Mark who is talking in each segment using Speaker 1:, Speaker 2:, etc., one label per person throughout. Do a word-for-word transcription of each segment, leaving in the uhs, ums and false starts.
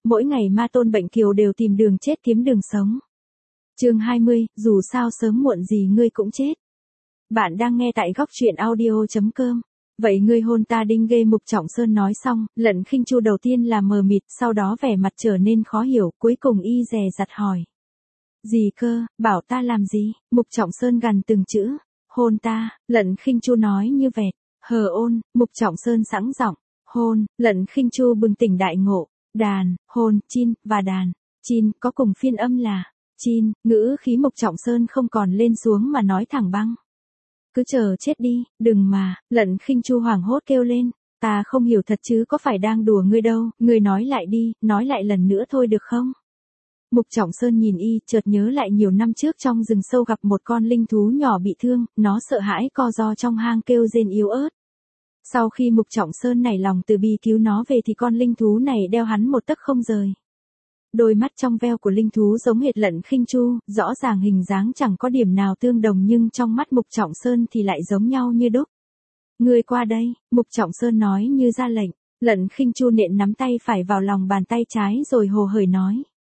Speaker 1: mỗi ngày ma tôn bệnh kiều đều tìm đường chết kiếm đường sống. Chương hai mươi, dù sao sớm muộn gì ngươi cũng chết. Bạn đang nghe tại góc truyện audio chấm com. Vậy ngươi hôn ta đinh ghê. Mục Trọng Sơn nói xong, Lận Khinh Chu đầu tiên là mờ mịt, sau đó vẻ mặt trở nên khó hiểu, cuối cùng y dè dặt hỏi. Gì cơ, bảo ta làm gì? Mục Trọng Sơn gằn từng chữ. Hôn ta. Lận Khinh Chu nói như vẹt. Hờ ôn. Mục Trọng Sơn sẵn giọng. Hôn. Lận Khinh Chu bừng tỉnh đại ngộ. Đàn, hôn, chin, và đàn. Chin có cùng phiên âm là chin. Ngữ khí Mục Trọng Sơn không còn lên xuống mà nói thẳng băng. Cứ chờ chết đi, đừng mà. Lận Khinh Chu hoảng hốt kêu lên. Ta không hiểu thật chứ có phải đang đùa ngươi đâu, ngươi nói lại đi, nói lại lần nữa thôi được không? Mục Trọng Sơn nhìn y, chợt nhớ lại nhiều năm trước trong rừng sâu gặp một con linh thú nhỏ bị thương, nó sợ hãi co ro trong hang kêu rên yếu ớt. Sau khi Mục Trọng Sơn nảy lòng từ bi cứu nó về thì con linh thú này đeo hắn một tấc không rời. Đôi mắt trong veo của linh thú giống hệt Lận Khinh Chu, rõ ràng hình dáng chẳng có điểm nào tương đồng nhưng trong mắt Mục Trọng Sơn thì lại giống nhau như đúc. Ngươi qua đây, Mục Trọng Sơn nói như ra lệnh. Lận Khinh Chu nện nắm tay phải vào lòng bàn tay trái rồi hồ hởi nói.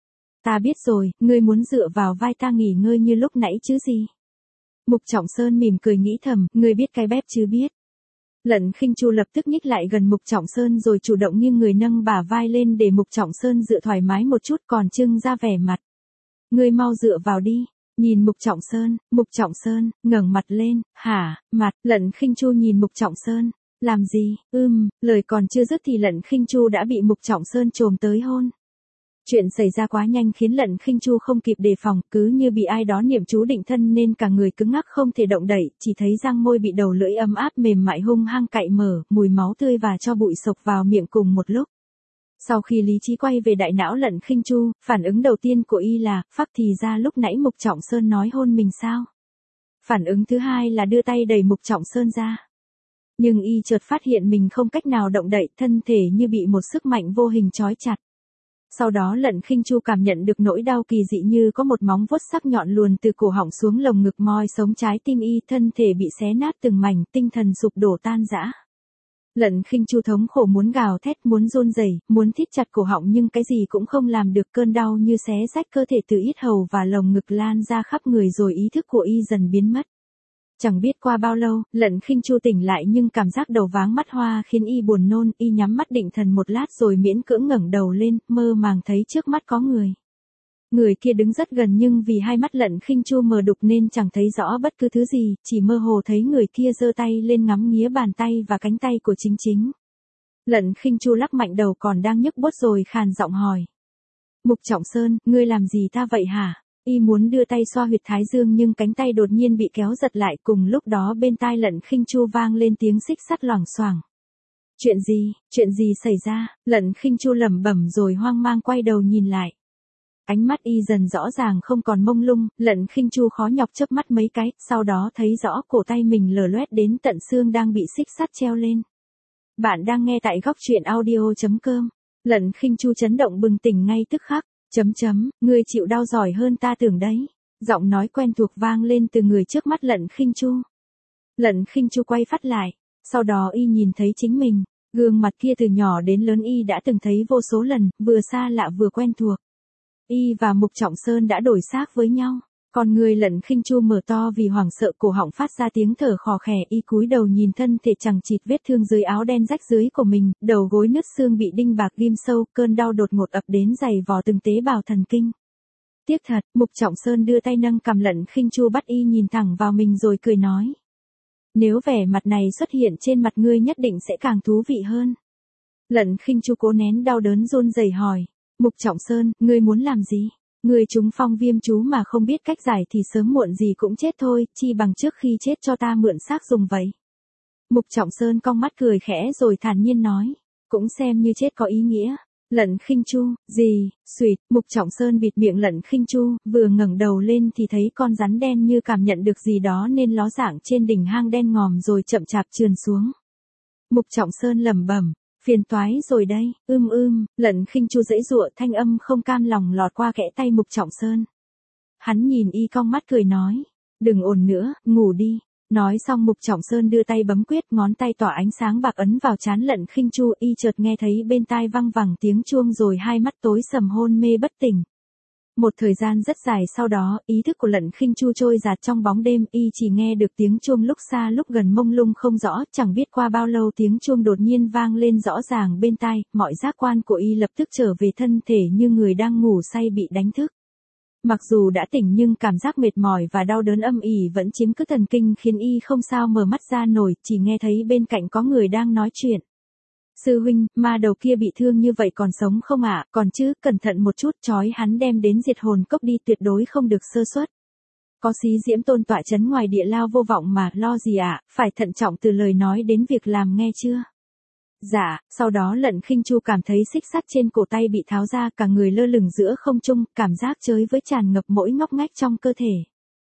Speaker 1: Ta biết rồi, ngươi muốn dựa vào vai ta nghỉ ngơi như lúc nãy chứ gì. Mục Trọng Sơn mỉm cười nghĩ thầm, ngươi biết cái bếp chứ biết. Lận Khinh Chu lập tức nhích lại gần Mục Trọng Sơn rồi chủ động nghiêng người nâng bả vai lên để Mục Trọng Sơn dựa thoải mái một chút còn trưng ra vẻ mặt. Ngươi mau dựa vào đi. Nhìn Mục Trọng Sơn, Mục Trọng Sơn, ngẩng mặt lên, hả, mặt. Lận Khinh Chu nhìn Mục Trọng Sơn. Làm gì, ưm, lời còn chưa dứt thì Lận Khinh Chu đã bị Mục Trọng Sơn chồm tới hôn. Chuyện xảy ra quá nhanh khiến Lận Khinh Chu không kịp đề phòng, cứ như bị ai đó niệm chú định thân nên cả người cứng ngắc không thể động đậy, chỉ thấy răng môi bị đầu lưỡi ấm áp mềm mại hung hăng cạy mở, mùi máu tươi và cho bụi sộc vào miệng cùng một lúc. Sau khi lý trí quay về đại não Lận Khinh Chu, phản ứng đầu tiên của y là, phắc thì ra lúc nãy Mục Trọng Sơn nói hôn mình sao? Phản ứng thứ hai là đưa tay đẩy Mục Trọng Sơn ra. Nhưng y chợt phát hiện mình không cách nào động đậy, thân thể như bị một sức mạnh vô hình trói chặt. Sau đó Lận Khinh Chu cảm nhận được nỗi đau kỳ dị như có một móng vuốt sắc nhọn luồn từ cổ họng xuống lồng ngực moi sống trái tim y, thân thể bị xé nát từng mảnh, tinh thần sụp đổ tan rã. Lận Khinh Chu thống khổ muốn gào thét, muốn run rẩy, muốn thít chặt cổ họng nhưng cái gì cũng không làm được, cơn đau như xé rách cơ thể từ yết hầu và lồng ngực lan ra khắp người rồi ý thức của y dần biến mất. Chẳng biết qua bao lâu, Lận Khinh Chu tỉnh lại nhưng cảm giác đầu váng mắt hoa khiến y buồn nôn, y nhắm mắt định thần một lát rồi miễn cưỡng ngẩng đầu lên, mơ màng thấy trước mắt có người. Người kia đứng rất gần nhưng vì hai mắt Lận Khinh Chu mờ đục nên chẳng thấy rõ bất cứ thứ gì, chỉ mơ hồ thấy người kia giơ tay lên ngắm nghía bàn tay và cánh tay của Chính Chính. Lận Khinh Chu lắc mạnh đầu còn đang nhức buốt rồi khàn giọng hỏi. Mục Trọng Sơn, ngươi làm gì ta vậy hả? Y muốn đưa tay xoa huyệt thái dương nhưng cánh tay đột nhiên bị kéo giật lại, cùng lúc đó bên tai Lận Khinh Chu vang lên tiếng xích sắt loảng xoảng. Chuyện gì, chuyện gì xảy ra? Lận Khinh Chu lẩm bẩm rồi hoang mang quay đầu nhìn lại. Ánh mắt y dần rõ ràng không còn mông lung, Lận Khinh Chu khó nhọc chớp mắt mấy cái, sau đó thấy rõ cổ tay mình lở loét đến tận xương đang bị xích sắt treo lên. Bạn đang nghe tại góc truyện audio chấm com. Lận Khinh Chu chấn động bừng tỉnh ngay tức khắc. Chấm chấm, ngươi chịu đau giỏi hơn ta tưởng đấy. Giọng nói quen thuộc vang lên từ người trước mắt Lận Khinh Chu. Lận Khinh Chu quay phát lại, sau đó y nhìn thấy chính mình, gương mặt kia từ nhỏ đến lớn y đã từng thấy vô số lần, vừa xa lạ vừa quen thuộc. Y và Mục Trọng Sơn đã đổi xác với nhau. Còn người Lận Khinh Chu mở to vì hoảng sợ, cổ họng phát ra tiếng thở khò khè, y cúi đầu nhìn thân thể chằng chịt vết thương dưới áo đen rách dưới của mình, đầu gối nứt xương bị đinh bạc ghim sâu, cơn đau đột ngột ập đến dày vò từng tế bào thần kinh. Tiếc thật, Mục Trọng Sơn đưa tay nâng cằm Lận Khinh Chu bắt y nhìn thẳng vào mình rồi cười nói. Nếu vẻ mặt này xuất hiện trên mặt ngươi nhất định sẽ càng thú vị hơn. Lận Khinh Chu cố nén đau đớn run rẩy hỏi. Mục Trọng Sơn, ngươi muốn làm gì? Ngươi trúng phong viêm chú mà không biết cách giải thì sớm muộn gì cũng chết thôi, chi bằng trước khi chết cho ta mượn xác dùng vậy. Mục Trọng Sơn cong mắt cười khẽ rồi thản nhiên nói, cũng xem như chết có ý nghĩa. Lận Khinh Chu, gì, xuyệt, Mục Trọng Sơn bịt miệng Lận Khinh Chu, vừa ngẩng đầu lên thì thấy con rắn đen như cảm nhận được gì đó nên ló dạng trên đỉnh hang đen ngòm rồi chậm chạp trườn xuống. Mục Trọng Sơn lẩm bẩm. Phiền toái rồi đây, ưm ưm, Lận Khinh Chu giãy giụa, thanh âm không cam lòng lọt qua kẽ tay Mục Trọng Sơn. Hắn nhìn y cong mắt cười nói, đừng ồn nữa, ngủ đi. Nói xong Mục Trọng Sơn đưa tay bấm quyết, ngón tay tỏa ánh sáng bạc ấn vào trán Lận Khinh Chu, y chợt nghe thấy bên tai văng vẳng tiếng chuông rồi hai mắt tối sầm hôn mê bất tỉnh. Một thời gian rất dài sau đó, ý thức của Lận Khinh Chu trôi dạt trong bóng đêm, y chỉ nghe được tiếng chuông lúc xa lúc gần mông lung không rõ, chẳng biết qua bao lâu tiếng chuông đột nhiên vang lên rõ ràng bên tai, mọi giác quan của y lập tức trở về thân thể như người đang ngủ say bị đánh thức. Mặc dù đã tỉnh nhưng cảm giác mệt mỏi và đau đớn âm ỉ vẫn chiếm cứ thần kinh khiến y không sao mở mắt ra nổi, chỉ nghe thấy bên cạnh có người đang nói chuyện. Sư huynh, ma đầu kia bị thương như vậy còn sống không ạ? À? Còn chứ, cẩn thận một chút, trói hắn đem đến diệt hồn cốc đi, tuyệt đối không được sơ suất. Có Xí Diễm Tôn tọa chấn ngoài địa lao vô vọng mà, lo gì ạ, à? Phải thận trọng từ lời nói đến việc làm nghe chưa? Dạ, sau đó Lận Khinh Chu cảm thấy xích sắt trên cổ tay bị tháo ra, cả người lơ lửng giữa không trung, cảm giác chới với tràn ngập mỗi ngóc ngách trong cơ thể.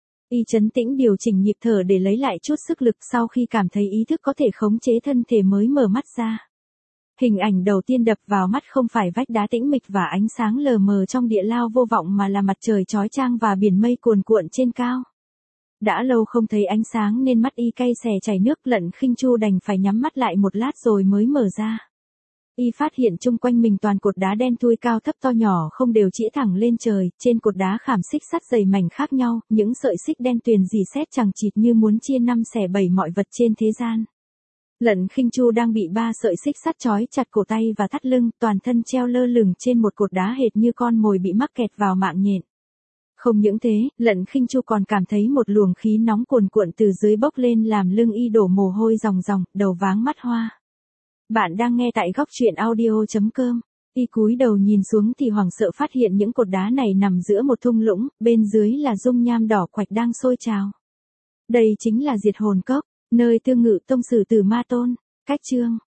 Speaker 1: Y trấn tĩnh điều chỉnh nhịp thở để lấy lại chút sức lực, sau khi cảm thấy ý thức có thể khống chế thân thể mới mở mắt ra. Hình ảnh đầu tiên đập vào mắt không phải vách đá tĩnh mịch và ánh sáng lờ mờ trong địa lao vô vọng mà là mặt trời chói chang và biển mây cuồn cuộn trên cao. Đã lâu không thấy ánh sáng nên mắt y cay xè chảy nước, Lận Khinh Chu đành phải nhắm mắt lại một lát rồi mới mở ra. Y phát hiện chung quanh mình toàn cột đá đen thui cao thấp to nhỏ không đều chĩa thẳng lên trời, trên cột đá khảm xích sắt dày mảnh khác nhau, những sợi xích đen tuyền rỉ sét chằng chịt như muốn chia năm xẻ bảy mọi vật trên thế gian. Lận Khinh Chu đang bị ba sợi xích sắt trói chặt cổ tay và thắt lưng, toàn thân treo lơ lửng trên một cột đá hệt như con mồi bị mắc kẹt vào mạng nhện. Không những thế, Lận Khinh Chu còn cảm thấy một luồng khí nóng cuồn cuộn từ dưới bốc lên làm lưng y đổ mồ hôi ròng ròng, đầu váng mắt hoa. Bạn đang nghe tại góc truyện audio chấm com. Y cúi đầu nhìn xuống thì hoảng sợ phát hiện những cột đá này nằm giữa một thung lũng, bên dưới là dung nham đỏ quạch đang sôi trào. Đây chính là diệt hồn cốc, nơi tương ngự tông sử Tử Ma Tôn. Cách chương